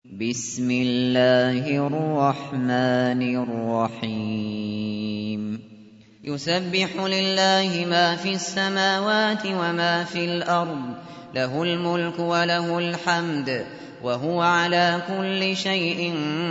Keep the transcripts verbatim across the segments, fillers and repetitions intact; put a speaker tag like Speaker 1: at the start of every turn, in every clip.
Speaker 1: بسم الله الرحمن الرحيم يسبح لله ما في السماوات وما في الأرض له الملك وله الحمد وهو على كل شيء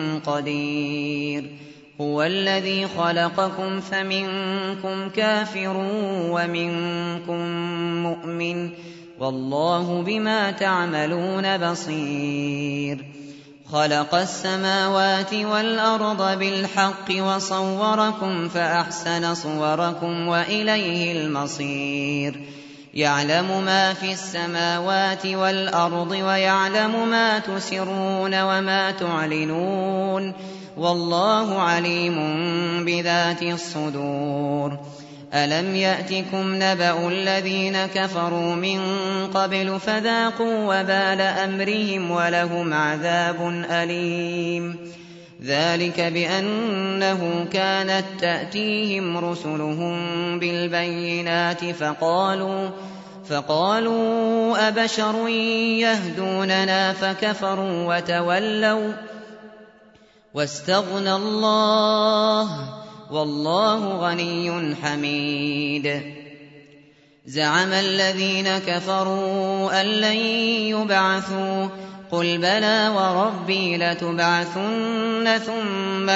Speaker 1: قدير هو الذي خلقكم فمنكم كافر ومنكم مؤمن والله بما تعملون بصير خلق السماوات والأرض بالحق وصوركم فأحسن صوركم وإليه المصير يعلم ما في السماوات والأرض ويعلم ما تسرون وما تعلنون والله عليم بذات الصدور ألم يأتكم نبأ الذين كفروا من قبل فذاقوا وبال أمرهم ولهم عذاب أليم ذلك بأنه كانت تأتيهم رسلهم بالبينات فقالوا فقالوا أبشر يهدوننا فكفروا وتولوا واستغنى الله والله غني حميد زعم الذين كفروا أن لن يبعثوا قل بلى وربي لتبعثن ثم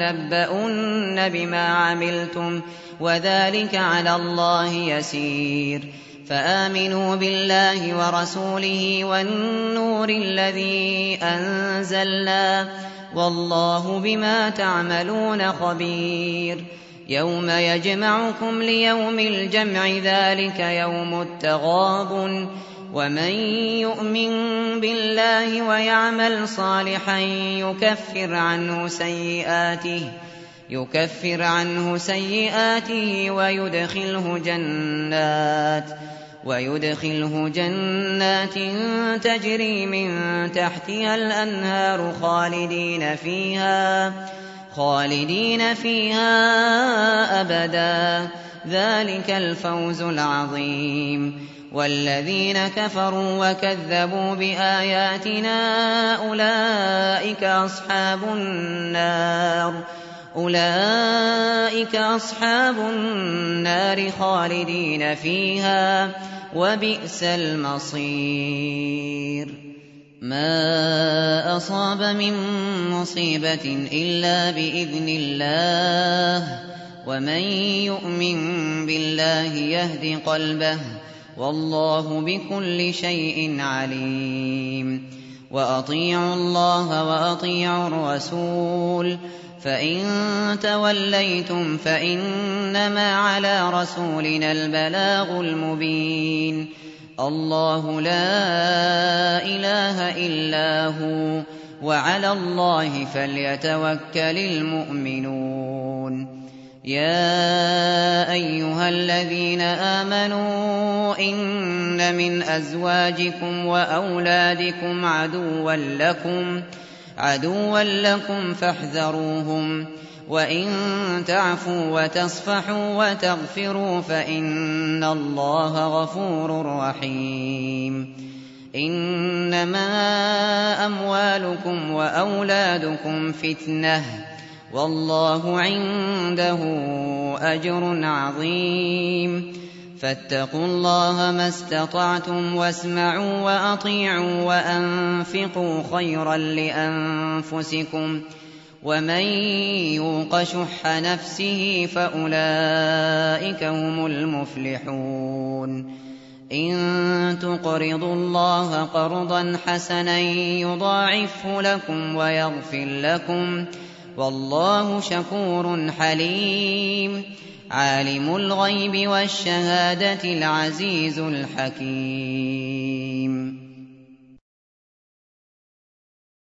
Speaker 1: لتنبؤن بما عملتم وذلك على الله يسير فآمنوا بالله ورسوله والنور الذي أنزلنا والله بما تعملون خبير يوم يجمعكم ليوم الجمع ذلك يوم التغابن ومن يؤمن بالله ويعمل صالحا يكفر عنه سيئاته يكفر عنه سيئاته ويدخله جنات ويدخله جنات تجري من تحتها الأنهار خالدين فيها خالدين فيها أبدا ذلك الفوز العظيم والذين كفروا وكذبوا بآياتنا أولئك أصحاب النار أولئك أصحاب النار خالدين فيها وبئس المصير ما أصاب من مصيبة إلا بإذن الله ومن يؤمن بالله يهد قلبه والله بكل شيء عليم وأطيعوا الله وأطيعوا الرسول فإن توليتم فإنما على رسولنا البلاغ المبين الله لا إله إلا هو وعلى الله فليتوكل المؤمنون يا أيها الذين آمنوا إن من أزواجكم وأولادكم عدوا لكم عدوا لكم فاحذروهم وإن تعفوا وتصفحوا وتغفروا فإن الله غفور رحيم إنما أموالكم وأولادكم فتنة والله عنده أجر عظيم فاتقوا الله ما استطعتم واسمعوا وأطيعوا وأنفقوا خيرا لأنفسكم ومن يوق شح نفسه فأولئك هم المفلحون إن تقرضوا الله قرضا حسنا يضاعفه لكم ويغفر لكم والله شكور حليم عالم الغيب والشهادة العزيز الحكيم